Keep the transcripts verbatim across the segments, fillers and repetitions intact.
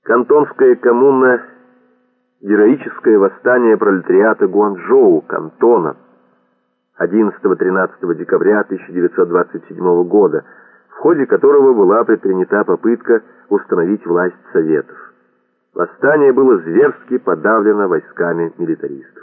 Кантонская коммуна — героическое восстание пролетариата Гуанчжоу, Кантона, одиннадцатого-тринадцатого декабря тысяча девятьсот двадцать седьмого года, в ходе которого была предпринята попытка установить власть Советов. Восстание было зверски подавлено войсками милитаристов.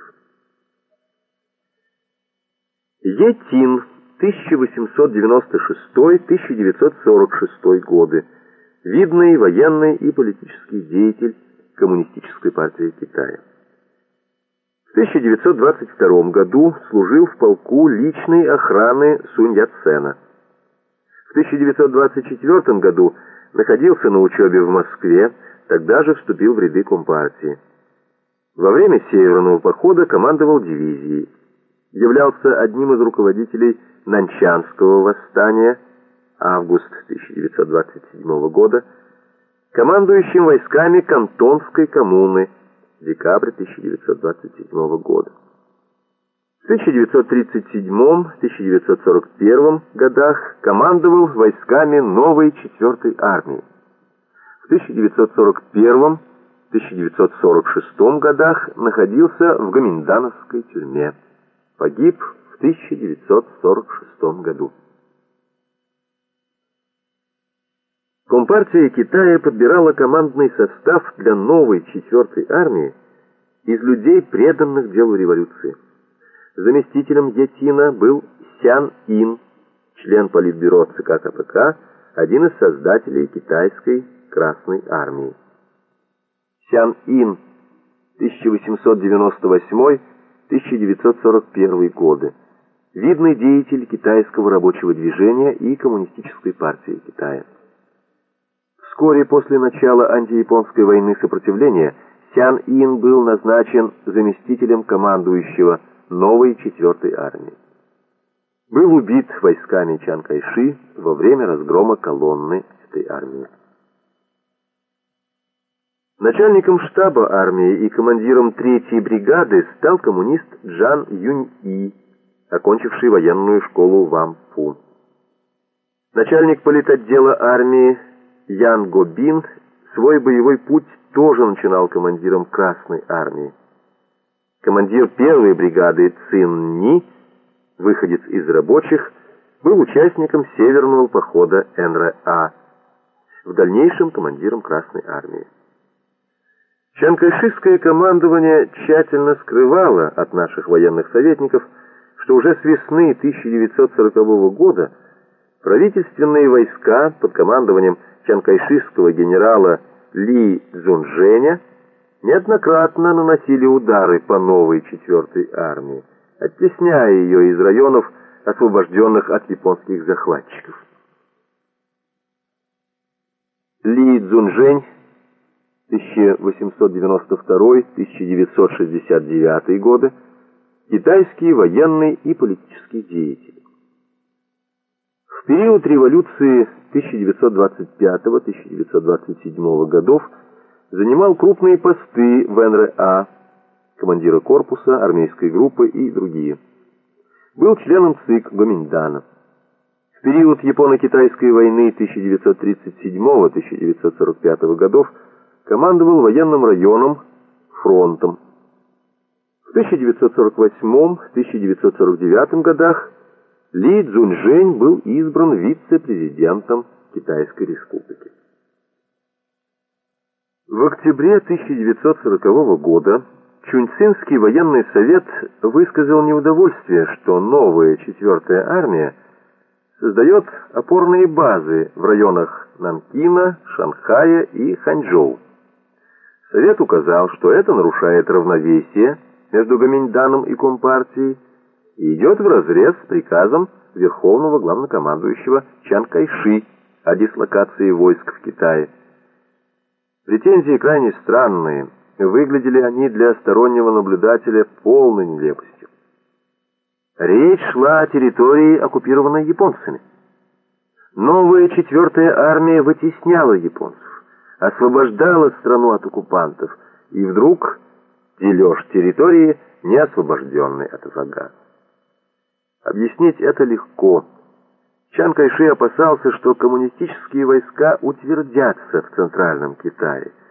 Етин, тысяча восемьсот девяносто шестой — тысяча девятьсот сорок шестой годы, видный военный и политический деятель Коммунистической партии Китая. В тысяча девятьсот двадцать втором году служил в полку личной охраны Сунь Яцена. В тысяча девятьсот двадцать четвёртом году находился на учебе в Москве, тогда же вступил в ряды Компартии. Во время Северного похода командовал дивизией. Являлся одним из руководителей Нанчанского восстания, август тысяча девятьсот двадцать седьмого года, командующим войсками Кантонской коммуны, декабрь тысяча девятьсот двадцать седьмого года. В тысяча девятьсот тридцать седьмом — тысяча девятьсот сорок первом годах командовал войсками новой четвёртой армии. В тысяча девятьсот сорок первом — тысяча девятьсот сорок шестом годах находился в Гоминдановской тюрьме. Погиб в тысяча девятьсот сорок шестом году. Компартия Китая подбирала командный состав для новой четвёртой армии из людей, преданных делу революции. Заместителем Етина был Сян Ин, член политбюро ЦК КПК, один из создателей китайской Красной армии. Сян Ин, тысяча восемьсот девяносто восьмой — тысяча девятьсот сорок первый годы, видный деятель китайского рабочего движения и Коммунистической партии Китая. Вскоре после начала антияпонской войны сопротивления Сян Ин был назначен заместителем командующего новой четвёртой армии. Был убит войсками Чан Кайши во время разгрома колонны этой армии. Начальником штаба армии и командиром третьей бригады стал коммунист Джан Юнь-И, окончивший военную школу в Ампу. Начальник политотдела армии Ян Гобин свой боевой путь тоже начинал командиром Красной армии. Командир первой бригады Цин Ни, выходец из рабочих, был участником северного похода Эн Эр А, в дальнейшем командиром Красной армии. Чанкайшистское командование тщательно скрывало от наших военных советников, что уже с весны тысяча девятьсот сорокового года правительственные войска под командованием чанкайшистского генерала Ли Цзунжэня неоднократно наносили удары по новой четвёртой армии, оттесняя ее из районов, освобожденных от японских захватчиков. Ли Цзунжэнь, тысяча восемьсот девяносто второй — тысяча девятьсот шестьдесят девятый годы, китайский военный и политический деятель. В период революции тысяча девятьсот двадцать пятого — тысяча девятьсот двадцать седьмого годов занимал крупные посты в Эн Эр А, командира корпуса, армейской группы и другие. Был членом ЦИК Гоминдана. В период Японо-Китайской войны тысяча девятьсот тридцать седьмого — тысяча девятьсот сорок пятого годов командовал военным районом, фронтом. В тысяча девятьсот сорок восьмом — тысяча девятьсот сорок девятом годах Ли Цзунжэнь был избран вице-президентом Китайской республики. В октябре тысяча девятьсот сорокового года Чуньцинский военный совет высказал неудовольствие, что новая четвёртая армия создает опорные базы в районах Нанкина, Шанхая и Ханчжоу. Совет указал, что это нарушает равновесие между Гоминданом и Компартией и идет вразрез с приказом Верховного Главнокомандующего Чан Кайши о дислокации войск в Китае. Претензии крайне странные, выглядели они для стороннего наблюдателя полной нелепостью. Речь шла о территории, оккупированной японцами. Новая четвёртая армия вытесняла японцев, освобождала страну от оккупантов, и вдруг дележ территории, не освобожденной от врага. Объяснить это легко. Чан Кайши опасался, что коммунистические войска утвердятся в Центральном Китае.